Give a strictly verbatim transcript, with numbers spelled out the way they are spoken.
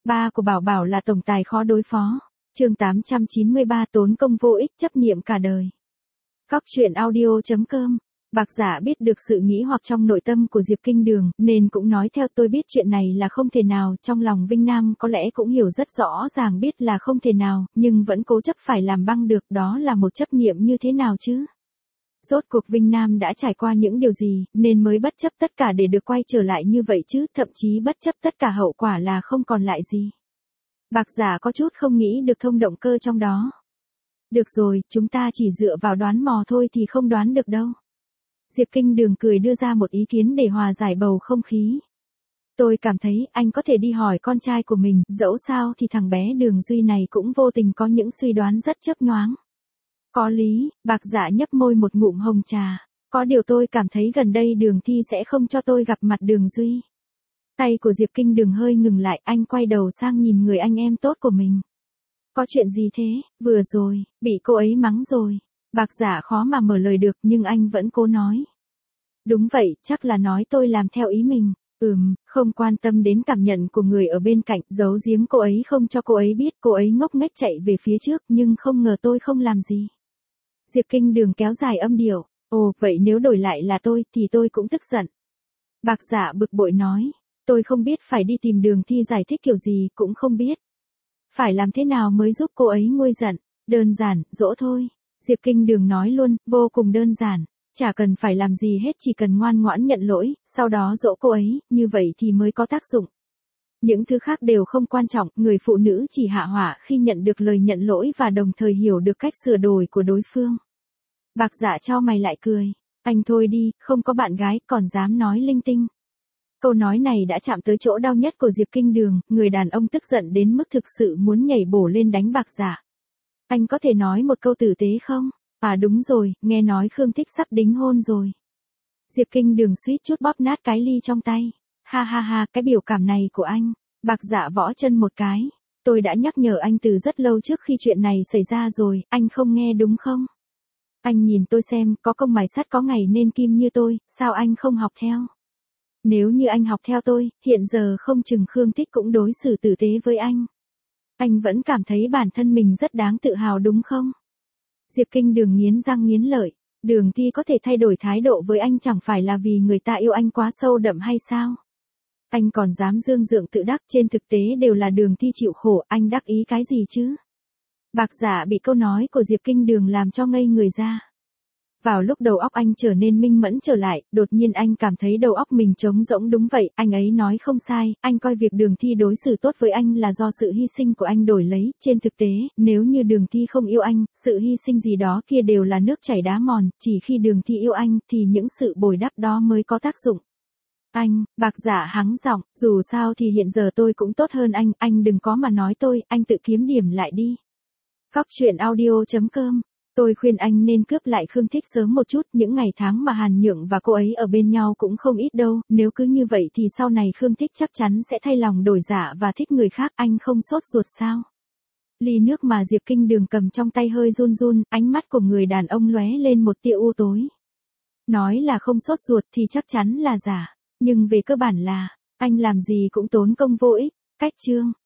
Ba của Bảo Bảo là tổng tài khó đối phó. Chương tám trăm chín mươi ba tốn công vô ích chấp niệm cả đời. Cóc truyện audio chấm com. Bạc Giả biết được sự nghĩ hoặc trong nội tâm của Diệp Kinh Đường, nên cũng nói theo tôi biết chuyện này là không thể nào, trong lòng Vinh Nam có lẽ cũng hiểu rất rõ ràng biết là không thể nào, nhưng vẫn cố chấp phải làm băng được, đó là một chấp niệm như thế nào chứ? Rốt cuộc Vinh Nam đã trải qua những điều gì, nên mới bất chấp tất cả để được quay trở lại như vậy chứ, thậm chí bất chấp tất cả hậu quả là không còn lại gì. Bạc Giả có chút không nghĩ được thông động cơ trong đó. Được rồi, chúng ta chỉ dựa vào đoán mò thôi thì không đoán được đâu. Diệp Kinh Đường cười đưa ra một ý kiến để hòa giải bầu không khí. Tôi cảm thấy anh có thể đi hỏi con trai của mình, dẫu sao thì thằng bé Đường Duy này cũng vô tình có những suy đoán rất chớp nhoáng. Có lý, Bạc Giả nhấp môi một ngụm hồng trà. Có điều tôi cảm thấy gần đây Đường Thi sẽ không cho tôi gặp mặt Đường Duy. Tay của Diệp Kinh Đường hơi ngừng lại, anh quay đầu sang nhìn người anh em tốt của mình. Có chuyện gì thế? Vừa rồi, bị cô ấy mắng rồi. Bạc Giả khó mà mở lời được nhưng anh vẫn cố nói. Đúng vậy, chắc là nói tôi làm theo ý mình. Ừm, không quan tâm đến cảm nhận của người ở bên cạnh, giấu giếm cô ấy không cho cô ấy biết, cô ấy ngốc nghếch chạy về phía trước nhưng không ngờ tôi không làm gì. Diệp Kinh Đường kéo dài âm điệu. Ồ, vậy nếu đổi lại là tôi thì tôi cũng tức giận. Bạc Giả bực bội nói. Tôi không biết phải đi tìm Đường Thi giải thích kiểu gì, cũng không biết. Phải làm thế nào mới giúp cô ấy nguôi giận? Đơn giản, dỗ thôi. Diệp Kinh Đường nói luôn, vô cùng đơn giản. Chả cần phải làm gì hết, chỉ cần ngoan ngoãn nhận lỗi, sau đó dỗ cô ấy, như vậy thì mới có tác dụng. Những thứ khác đều không quan trọng, người phụ nữ chỉ hạ hỏa khi nhận được lời nhận lỗi và đồng thời hiểu được cách sửa đổi của đối phương. Bạc Giả chau mày lại cười. Anh thôi đi, không có bạn gái, còn dám nói linh tinh. Câu nói này đã chạm tới chỗ đau nhất của Diệp Kinh Đường, người đàn ông tức giận đến mức thực sự muốn nhảy bổ lên đánh Bạc Giả. Anh có thể nói một câu tử tế không? À đúng rồi, nghe nói Khương Thích sắp đính hôn rồi. Diệp Kinh Đường suýt chút bóp nát cái ly trong tay. Ha ha ha, cái biểu cảm này của anh. Bạc Giả võ chân một cái. Tôi đã nhắc nhở anh từ rất lâu trước khi chuyện này xảy ra rồi, anh không nghe đúng không? Anh nhìn tôi xem, có công mài sắt có ngày nên kim như tôi, sao anh không học theo? Nếu như anh học theo tôi, hiện giờ không chừng Khương Thích cũng đối xử tử tế với anh. Anh vẫn cảm thấy bản thân mình rất đáng tự hào đúng không? Diệp Kinh Đường nghiến răng nghiến lợi. Đường Thi có thể thay đổi thái độ với anh chẳng phải là vì người ta yêu anh quá sâu đậm hay sao? Anh còn dám dương dượng tự đắc, trên thực tế đều là Đường Thi chịu khổ, anh đắc ý cái gì chứ? Bạc Giả bị câu nói của Diệp Kinh Đường làm cho ngây người ra. Vào lúc đầu óc anh trở nên minh mẫn trở lại, đột nhiên anh cảm thấy đầu óc mình trống rỗng. Đúng vậy, anh ấy nói không sai, anh coi việc Đường Thi đối xử tốt với anh là do sự hy sinh của anh đổi lấy, trên thực tế, nếu như Đường Thi không yêu anh, sự hy sinh gì đó kia đều là nước chảy đá mòn, chỉ khi Đường Thi yêu anh thì những sự bồi đắp đó mới có tác dụng. Anh, Bạc Giả hắng giọng, dù sao thì hiện giờ tôi cũng tốt hơn anh, anh đừng có mà nói tôi, anh tự kiếm điểm lại đi. Cóc truyện audio chấm com. Tôi khuyên anh nên cướp lại Khương Thích sớm một chút, những ngày tháng mà Hàn Nhượng và cô ấy ở bên nhau cũng không ít đâu, nếu cứ như vậy thì sau này Khương Thích chắc chắn sẽ thay lòng đổi dạ và thích người khác, anh không sốt ruột sao? Ly nước mà Diệp Kinh Đường cầm trong tay hơi run run, ánh mắt của người đàn ông lóe lên một tia u tối. Nói là không sốt ruột thì chắc chắn là giả, nhưng về cơ bản là, anh làm gì cũng tốn công vô ích. Cách chương